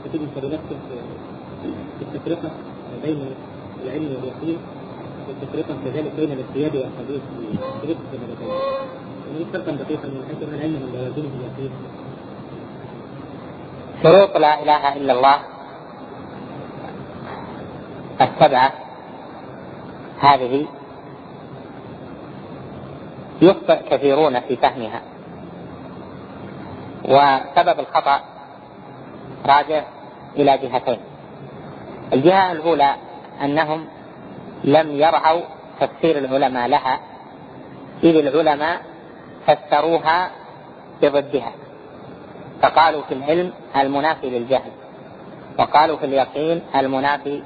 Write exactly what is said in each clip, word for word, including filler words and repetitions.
نستفيد من كلمات في التفرقة بين العلم واليقين، والتفرقة كذلك بين الاجتهاد والحديث في طريقة الجمالتين. يعني فرقا دقيقا من حيث العلم من لوازمه اليقين. شروط لا إله إلا الله السبعة هذه يخطئ كثيرون في فهمها، وسبب الخطأ راجع إلى جهتين. الجهة الأولى أنهم لم يرعوا تفسير العلماء لها، إذ العلماء فسروها بضدها، فقالوا في العلم المنافي للجهل، وقالوا في اليقين المنافي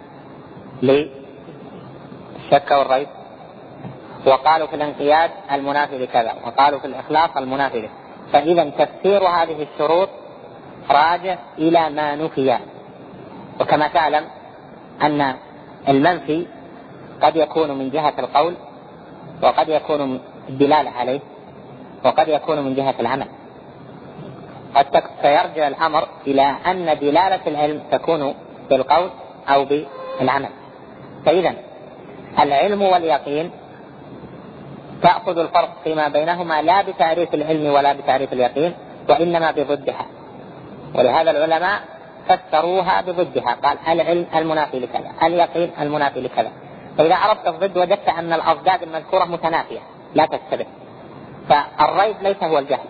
للشك والريب، وقالوا في الانقياد المنافي لكذا، وقالوا في الإخلاص المنافي له. فإذا تفسير هذه الشروط راجع إلى ما نفي. وكما تعلم أن المنفي قد يكون من جهة القول، وقد يكون من الدلالة عليه، وقد يكون من جهة العمل. قد سيرجع الأمر إلى أن دلالة العلم تكون بالقول أو بالعمل. فإذا العلم واليقين تأخذ الفرق فيما بينهما لا بتعريف العلم ولا بتعريف اليقين، وإنما بضدها. ولهذا العلماء فسروها بضدها، قال العلم المنافي لكذا، اليقين المنافي لكذا. فإذا عرفت الضد وجدت أن الأضداد المذكورة متنافية لا تشتبه. فالريب ليس هو الجهل،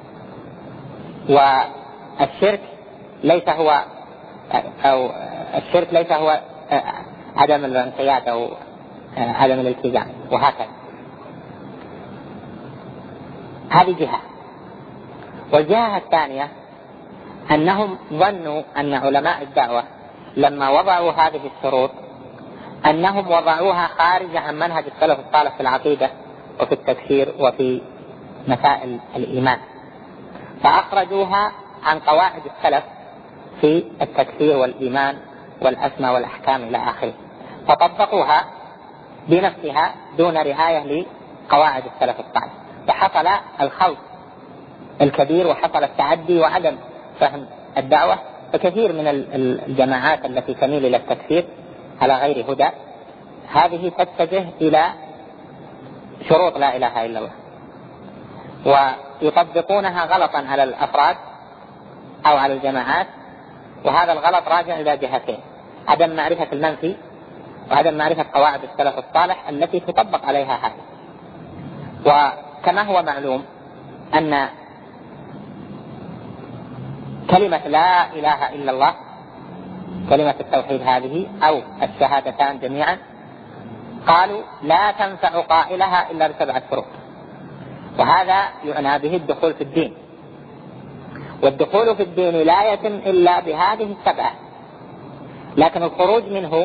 والشرك ليس هو أو الشرك ليس هو عدم الانقياد أو عدم الالتزام، وهكذا. هذه جهة. والجهة الثانية أنهم ظنوا أن علماء الدعوة لما وضعوا هذه الشروط أنهم وضعوها خارج عن منهج السلف الصالح في العقيدة وفي التفسير وفي مسائل الإيمان، فأخرجوها عن قواعد السلف في التكفير والإيمان والأسماء والأحكام إلى آخره، فطبقوها بنفسها دون رعاية لقواعد السلف الصالح، فحصل الخلط الكبير وحصل التعدي وعدم فهم الدعوة. فكثير من الجماعات التي تميل إلى التكفير على غير هدى هذه تتجه إلى شروط لا إله إلا الله، ويطبقونها غلطا على الأفراد أو على الجماعات. وهذا الغلط راجع إلى جهتين: عدم معرفة المنفي، وعدم معرفة قواعد السلف الصالح التي تطبق عليها هذه. وكما هو معلوم أن كلمة لا إله إلا الله، كلمة التوحيد هذه أو الشهادتان جميعا، قالوا لا تنفع قائلها إلا بسبعة شروط، وهذا يعنى به الدخول في الدين. والدخول في الدين لا يتم إلا بهذه السبعة، لكن الخروج منه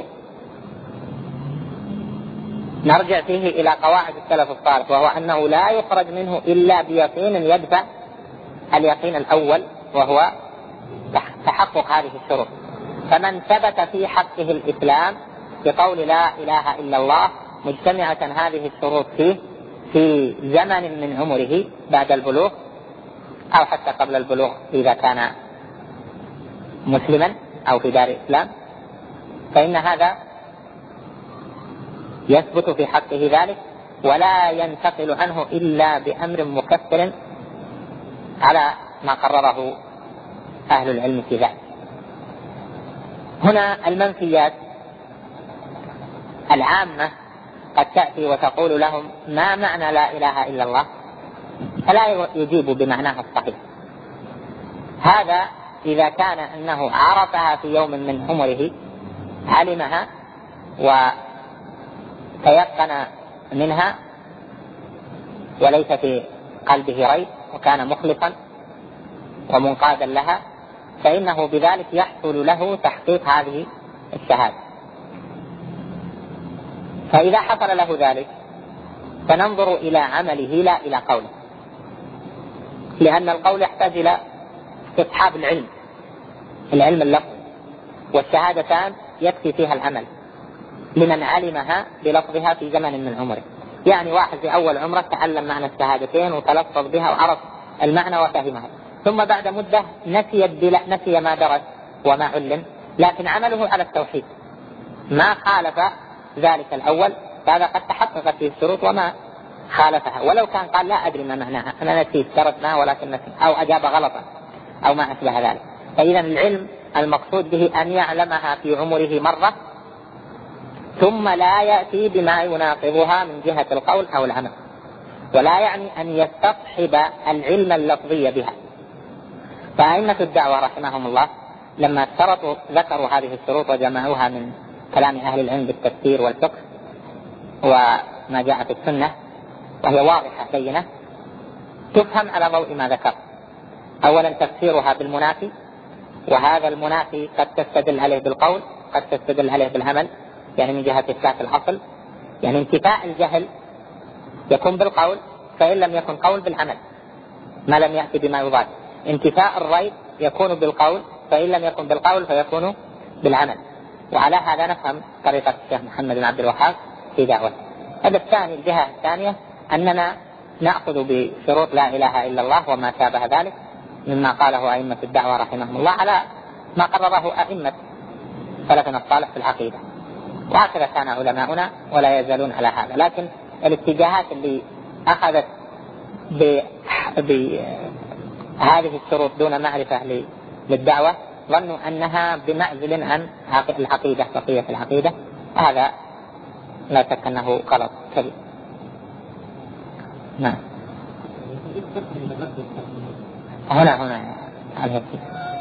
نرجع فيه إلى قواعد السلف الصالح، وهو أنه لا يخرج منه إلا بيقين يدفع اليقين الأول، وهو تحقق هذه الشروط. فمن ثبت في حقه الإسلام بقول لا إله إلا الله مجتمعة هذه الشروط فيه في زمن من عمره بعد البلوغ أو حتى قبل البلوغ إذا كان مسلما أو في دار الإسلام، فإن هذا يثبت في حقه ذلك، ولا ينتقل عنه إلا بأمر مكفر على ما قرره أهل العلم في ذلك. هنا المنفيات العامة قد تأتي وتقول لهم ما معنى لا إله إلا الله، فلا يجيب بمعناها الصحيح. هذا إذا كان أنه عرفها في يوم من عمره، علمها وتيقن منها وليس في قلبه ريب وكان مخلصا ومنقادا لها، فإنه بذلك يحصل له تحقيق هذه الشهادة. فإذا حصل له ذلك فننظر إلى عمله لا إلى قوله، لأن القول يحتاج إلى استصحاب العلم العلم اللفظي، والشهادتان يكفي فيها العمل لمن علمها بلفظها في زمن من عمره. يعني واحد في أول عمره تعلم معنى الشهادتين وتلفظ بها وعرف المعنى وفهمها، ثم بعد مدة نسي, نسي ما درس وما علم، لكن عمله على التوحيد ما خالف ذلك الأول، فهذا قد تحققت فيه الشروط وما خالفها، ولو كان قال لا أدري ما معناها، أنا نسيت درسناها ولكن نسيت، أو أجاب غلطا أو ما أشبه ذلك. فإذا العلم المقصود به أن يعلمها في عمره مرة ثم لا يأتي بما يناقضها من جهة القول أو العمل، ولا يعني أن يستصحب العلم اللفظي بها. فأئمة الدعوة رحمهم الله لما اشترطوا ذكروا هذه الشروط وجمعوها من كلام أهل العلم بالتفسير والفقه وما جاء في السنة، وهي واضحة بينة تفهم على ضوء ما ذكر. أولا تفسيرها بالمنافي، وهذا المنافي قد تستدل عليه بالقول قد تستدل عليه بالعمل، يعني من جهة إثبات الأصل، يعني انتفاء الجهل يكون بالقول فإن لم يكن قول بالعمل ما لم يأتي بما يضاد، انتفاء الريب يكون بالقول فإن لم يكن بالقول فيكون بالعمل. وعلى هذا نفهم طريقة الشيخ محمد بن عبد الوهاب في دعوته. هذا الثاني، الجهة الثانية أننا نأخذ بشروط لا إله إلا الله وما شابه ذلك مما قاله أئمة الدعوة رحمهم الله على ما قرره أئمة سلفنا الصالح في العقيدة، وهكذا كان علماؤنا ولا يزالون على هذا. لكن الاتجاهات اللي أخذت بهذه الشروط دون معرفة للدعوة ظنوا أنها بمعزل عن العقيدة، بقية العقيدة، هذا لا شك أنه غلط كبير. نعم. هنا هنا على